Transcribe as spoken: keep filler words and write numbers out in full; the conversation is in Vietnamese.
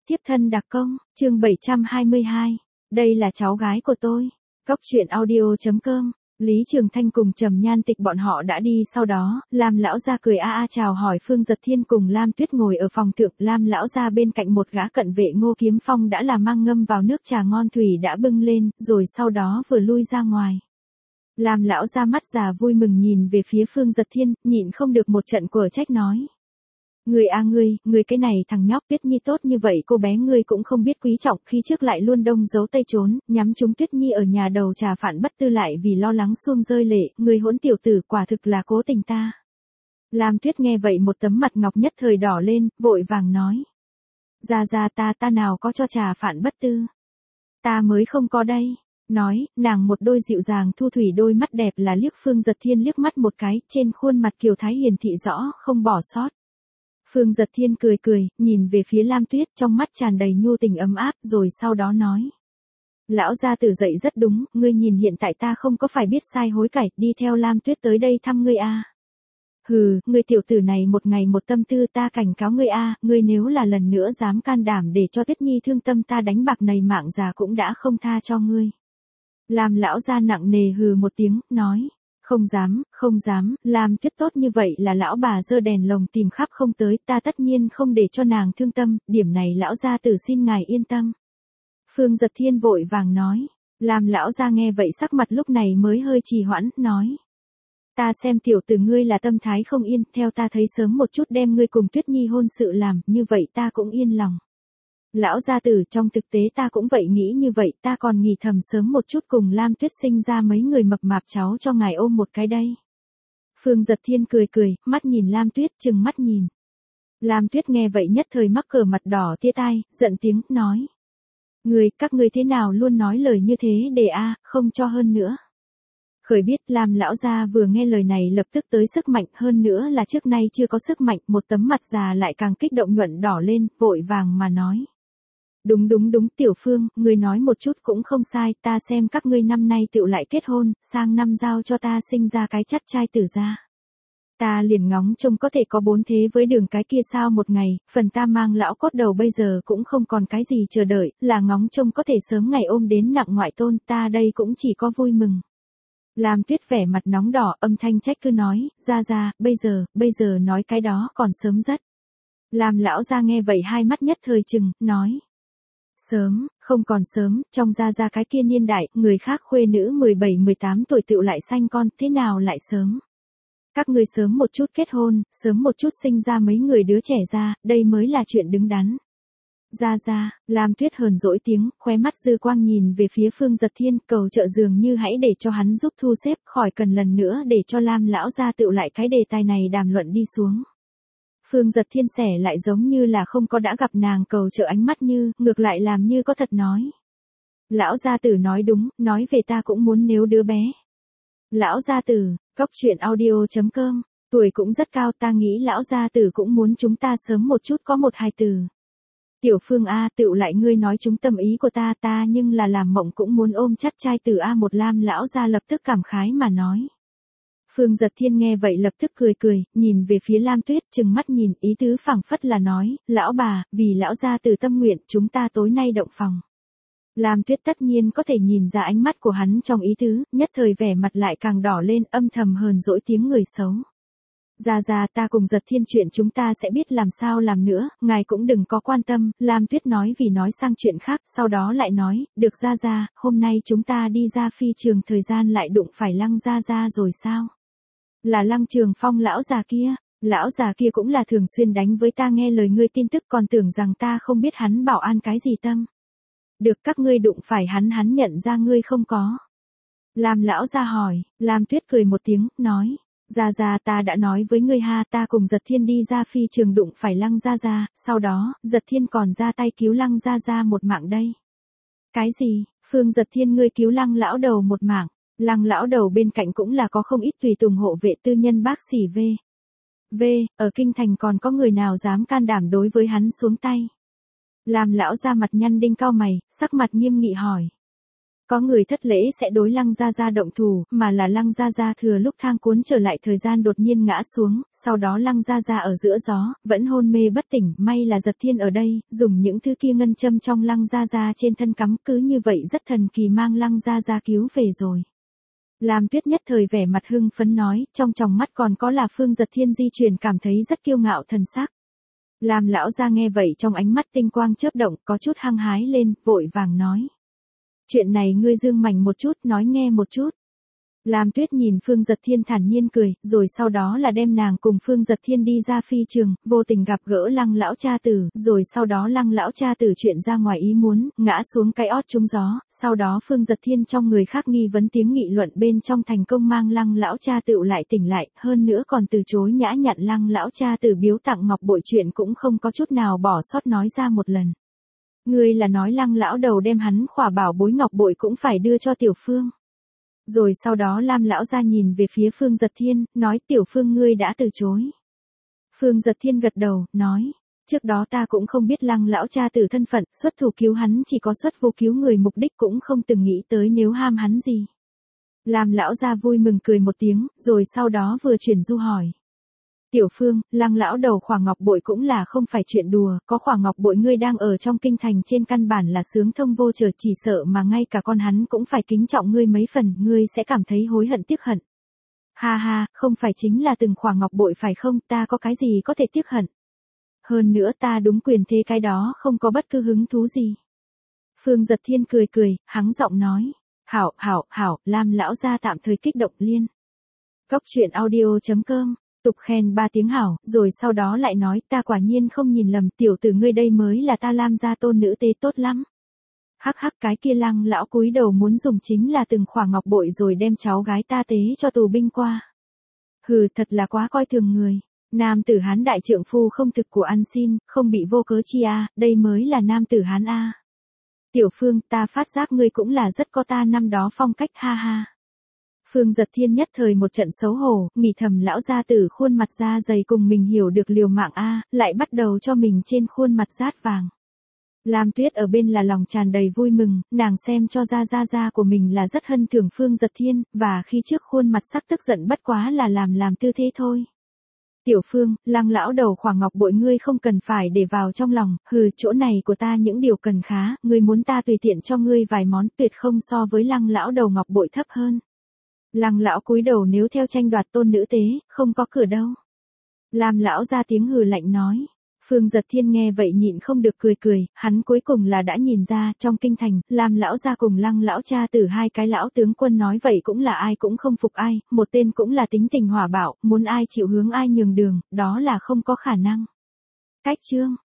Tiếp thân đặc công, chương bảy trăm hai mươi hai. Đây là cháu gái của tôi. Cóc truyện audio.com. Lý Trường Thanh cùng Trầm Nhan Tịch bọn họ đã đi, sau đó, Lam lão gia cười a a chào hỏi Phương Giật Thiên cùng Lam Tuyết ngồi ở phòng thượng, Lam lão gia bên cạnh một gã cận vệ Ngô Kiếm Phong đã là mang ngâm vào nước trà ngon thủy đã bưng lên, rồi sau đó vừa lui ra ngoài. Lam lão gia mắt già vui mừng nhìn về phía Phương Giật Thiên, nhịn không được một trận quở trách nói: "Ngươi a ngươi, ngươi cái này thằng nhóc Tuyết Nhi tốt như vậy cô bé ngươi cũng không biết quý trọng, khi trước lại luôn đông giấu tây trốn, nhắm trúng Tuyết Nhi ở nhà đầu trà phản bất tư lại vì lo lắng xuông rơi lệ, ngươi hỗn tiểu tử quả thực là cố tình ta." Lam Tuyết nghe vậy một tấm mặt ngọc nhất thời đỏ lên, vội vàng nói: "Gia gia ta ta nào có cho trà phản bất tư. Ta mới không có đây." Nói, nàng một đôi dịu dàng thu thủy đôi mắt đẹp là liếc Phương Giật Thiên liếc mắt một cái, trên khuôn mặt kiều thái hiền thị rõ, không bỏ sót. Phương Giật Thiên cười cười, nhìn về phía Lam Tuyết trong mắt tràn đầy nhu tình ấm áp, rồi sau đó nói: "Lão gia tử dạy rất đúng, ngươi nhìn hiện tại ta không có phải biết sai hối cải, đi theo Lam Tuyết tới đây thăm ngươi a." "Hừ, ngươi tiểu tử này một ngày một tâm tư, ta cảnh cáo ngươi a, ngươi nếu là lần nữa dám can đảm để cho Tuyết Nhi thương tâm ta đánh bạc này mạng già cũng đã không tha cho ngươi." Lam lão gia nặng nề hừ một tiếng, nói: "Không dám, không dám, Lam Tuyết tốt như vậy là lão bà giơ đèn lồng tìm khắp không tới, ta tất nhiên không để cho nàng thương tâm, điểm này lão gia tử xin ngài yên tâm." Phương Giật Thiên vội vàng nói. Lam lão gia nghe vậy sắc mặt lúc này mới hơi trì hoãn, nói: "Ta xem tiểu tử ngươi là tâm thái không yên, theo ta thấy sớm một chút đem ngươi cùng Tuyết Nhi hôn sự làm, như vậy ta cũng yên lòng." "Lão gia tử, trong thực tế ta cũng vậy nghĩ như vậy, ta còn nghỉ thầm sớm một chút cùng Lam Tuyết sinh ra mấy người mập mạp cháu cho ngài ôm một cái đây." Phương Giật Thiên cười cười, mắt nhìn Lam Tuyết, chừng mắt nhìn. Lam Tuyết nghe vậy nhất thời mắc cờ mặt đỏ tia tai, giận tiếng, nói: "Ngươi, các ngươi thế nào luôn nói lời như thế để a, không cho hơn nữa." Khởi biết Lam lão gia vừa nghe lời này lập tức tới sức mạnh, hơn nữa là trước nay chưa có sức mạnh, một tấm mặt già lại càng kích động nhuận đỏ lên, vội vàng mà nói: "Đúng đúng đúng Tiểu Phương, ngươi nói một chút cũng không sai, ta xem các ngươi năm nay tựu lại kết hôn, sang năm giao cho ta sinh ra cái chắt trai tử ra. Ta liền ngóng trông có thể có bốn thế với đường cái kia sao một ngày, phần ta mang lão cốt đầu bây giờ cũng không còn cái gì chờ đợi, là ngóng trông có thể sớm ngày ôm đến nặng ngoại tôn, ta đây cũng chỉ có vui mừng." Lam Tuyết vẻ mặt nóng đỏ, âm thanh trách cứ nói: "Gia gia, bây giờ, bây giờ nói cái đó còn sớm rất." Lam lão gia nghe vậy hai mắt nhất thời trừng, nói: "Sớm, không còn sớm, trong gia gia cái kia niên đại, người khác khuê nữ mười bảy mười tám tuổi tựu lại sanh con, thế nào lại sớm? Các ngươi sớm một chút kết hôn, sớm một chút sinh ra mấy người đứa trẻ ra, đây mới là chuyện đứng đắn." "Gia gia." Lam Tuyết hờn dỗi tiếng, khóe mắt dư quang nhìn về phía Phương Giật Thiên, cầu trợ dường như hãy để cho hắn giúp thu xếp, khỏi cần lần nữa để cho Lam lão gia tựu lại cái đề tài này đàm luận đi xuống. Phương Giật Thiên xẻ lại giống như là không có đã gặp nàng cầu trợ ánh mắt như, ngược lại làm như có thật nói: "Lão gia tử nói đúng, nói về ta cũng muốn nếu đứa bé." "Lão gia tử." Cóc truyện audio.com. Tuổi cũng rất cao, ta nghĩ lão gia tử cũng muốn chúng ta sớm một chút có một hài tử. "Tiểu Phương a, tựu lại ngươi nói trúng tâm ý của ta, ta nhưng là làm mộng cũng muốn ôm chắt trai tử a." Một Lam lão gia lập tức cảm khái mà nói. Phương Giật Thiên nghe vậy lập tức cười cười, nhìn về phía Lam Tuyết, chừng mắt nhìn, ý tứ phảng phất là nói: "Lão bà, vì lão gia tử tâm nguyện, chúng ta tối nay động phòng." Lam Tuyết tất nhiên có thể nhìn ra ánh mắt của hắn trong ý tứ, nhất thời vẻ mặt lại càng đỏ lên, âm thầm hờn dỗi tiếng người xấu. "Gia gia, ta cùng Giật Thiên chuyện chúng ta sẽ biết làm sao làm nữa, ngài cũng đừng có quan tâm." Lam Tuyết nói vì nói sang chuyện khác, sau đó lại nói: "Được gia gia, hôm nay chúng ta đi ra phi trường thời gian lại đụng phải Lăng gia gia rồi sao?" "Là Lăng Trường Phong lão già kia." "Lão già kia cũng là thường xuyên đánh với ta, nghe lời ngươi tin tức còn tưởng rằng ta không biết hắn bảo an cái gì tâm." "Được, các ngươi đụng phải hắn, hắn nhận ra ngươi không có?" Lam lão gia hỏi. Lam Tuyết cười một tiếng, nói: "Gia gia, ta đã nói với ngươi ha, ta cùng Giật Thiên đi ra phi trường đụng phải Lăng gia gia, sau đó, Giật Thiên còn ra tay cứu Lăng gia gia một mạng đây." "Cái gì?" "Phương Giật Thiên ngươi cứu Lăng lão đầu một mạng?" Lăng lão đầu bên cạnh cũng là có không ít tùy tùng hộ vệ tư nhân bác sĩ V. V, ở kinh thành còn có người nào dám can đảm đối với hắn xuống tay? Lam lão ra mặt nhăn đinh cau mày, sắc mặt nghiêm nghị hỏi. Có người thất lễ sẽ đối Lăng Gia Gia động thủ, mà là Lăng Gia Gia thừa lúc thang cuốn trở lại thời gian đột nhiên ngã xuống, sau đó Lăng Gia Gia ở giữa gió, vẫn hôn mê bất tỉnh, may là Giật Thiên ở đây, dùng những thứ kia ngân châm trong Lăng Gia Gia trên thân cắm, cứ như vậy rất thần kỳ mang Lăng Gia Gia cứu về rồi. Lam Tuyết nhất thời vẻ mặt hưng phấn nói, trong tròng mắt còn có là Phương Giật Thiên di chuyển cảm thấy rất kiêu ngạo thần sắc. Lam lão gia nghe vậy trong ánh mắt tinh quang chớp động, có chút hăng hái lên, vội vàng nói. Chuyện này ngươi dương mảnh một chút, nói nghe một chút. Lam Tuyết nhìn Phương Giật Thiên thản nhiên cười, rồi sau đó là đem nàng cùng Phương Giật Thiên đi ra phi trường, vô tình gặp gỡ Lăng lão cha tử, rồi sau đó Lăng lão cha tử chuyện ra ngoài ý muốn, ngã xuống cái ót trúng gió, sau đó Phương Giật Thiên trong người khác nghi vấn tiếng nghị luận bên trong thành công mang Lăng lão cha tử lại tỉnh lại, hơn nữa còn từ chối nhã nhặn Lăng lão cha tử biếu tặng ngọc bội chuyện cũng không có chút nào bỏ sót nói ra một lần. Ngươi là nói Lăng lão đầu đem hắn khỏa bảo bối ngọc bội cũng phải đưa cho Tiểu Phương. Rồi sau đó Lam lão gia nhìn về phía Phương Giật Thiên, nói Tiểu Phương ngươi đã từ chối. Phương Giật Thiên gật đầu, nói, trước đó ta cũng không biết Lăng lão cha tử thân phận, xuất thủ cứu hắn chỉ có xuất vô cứu người mục đích cũng không từng nghĩ tới nếu ham hắn gì. Lam lão gia vui mừng cười một tiếng, rồi sau đó vừa chuyển du hỏi. Tiểu Phương, Lăng lão đầu khỏa ngọc bội cũng là không phải chuyện đùa, có khỏa ngọc bội ngươi đang ở trong kinh thành trên căn bản là sướng thông vô chờ, chỉ sợ mà ngay cả con hắn cũng phải kính trọng ngươi mấy phần, ngươi sẽ cảm thấy hối hận tiếc hận. Ha ha, không phải chính là từng khỏa ngọc bội phải không, ta có cái gì có thể tiếc hận. Hơn nữa ta đúng quyền thế cái đó không có bất cứ hứng thú gì. Phương Giật Thiên cười cười, hắng giọng nói, hảo, hảo, hảo, Lam lão gia tạm thời kích động liên. Cốc truyện audio chấm com tục khen ba tiếng hảo, rồi sau đó lại nói, ta quả nhiên không nhìn lầm, tiểu tử ngươi đây mới là ta Lam gia tôn nữ tế tốt lắm. Hắc hắc, cái kia Lăng lão cúi đầu muốn dùng chính là từng khỏa ngọc bội rồi đem cháu gái ta tế cho tù binh qua. Hừ, thật là quá coi thường người. Nam tử Hán đại trượng phu không thực của ăn xin, không bị vô cớ chi a, đây mới là nam tử Hán a. Tiểu Phương, ta phát giác ngươi cũng là rất có ta năm đó phong cách, ha ha. Phương Giật Thiên nhất thời một trận xấu hổ, nghĩ thầm lão gia tử khuôn mặt da dày cùng mình hiểu được liều mạng a, lại bắt đầu cho mình trên khuôn mặt rát vàng. Lam Tuyết ở bên là lòng tràn đầy vui mừng, nàng xem cho ra ra ra của mình là rất hân thưởng Phương Giật Thiên, và khi trước khuôn mặt sắc tức giận bất quá là làm làm tư thế thôi. Tiểu Phương, Lăng lão đầu khỏa ngọc bội ngươi không cần phải để vào trong lòng, hừ, chỗ này của ta những điều cần khá, ngươi muốn ta tùy tiện cho ngươi vài món tuyệt không so với Lăng lão đầu ngọc bội thấp hơn. Lăng lão cúi đầu nếu theo tranh đoạt tôn nữ tế, không có cửa đâu. Lam lão ra tiếng hừ lạnh nói. Phương Giật Thiên nghe vậy nhịn không được cười cười, hắn cuối cùng là đã nhìn ra, trong kinh thành, Lam lão ra cùng Lăng lão cha tử hai cái lão tướng quân nói vậy cũng là ai cũng không phục ai, một tên cũng là tính tình hỏa bạo, muốn ai chịu hướng ai nhường đường, đó là không có khả năng. Cách chương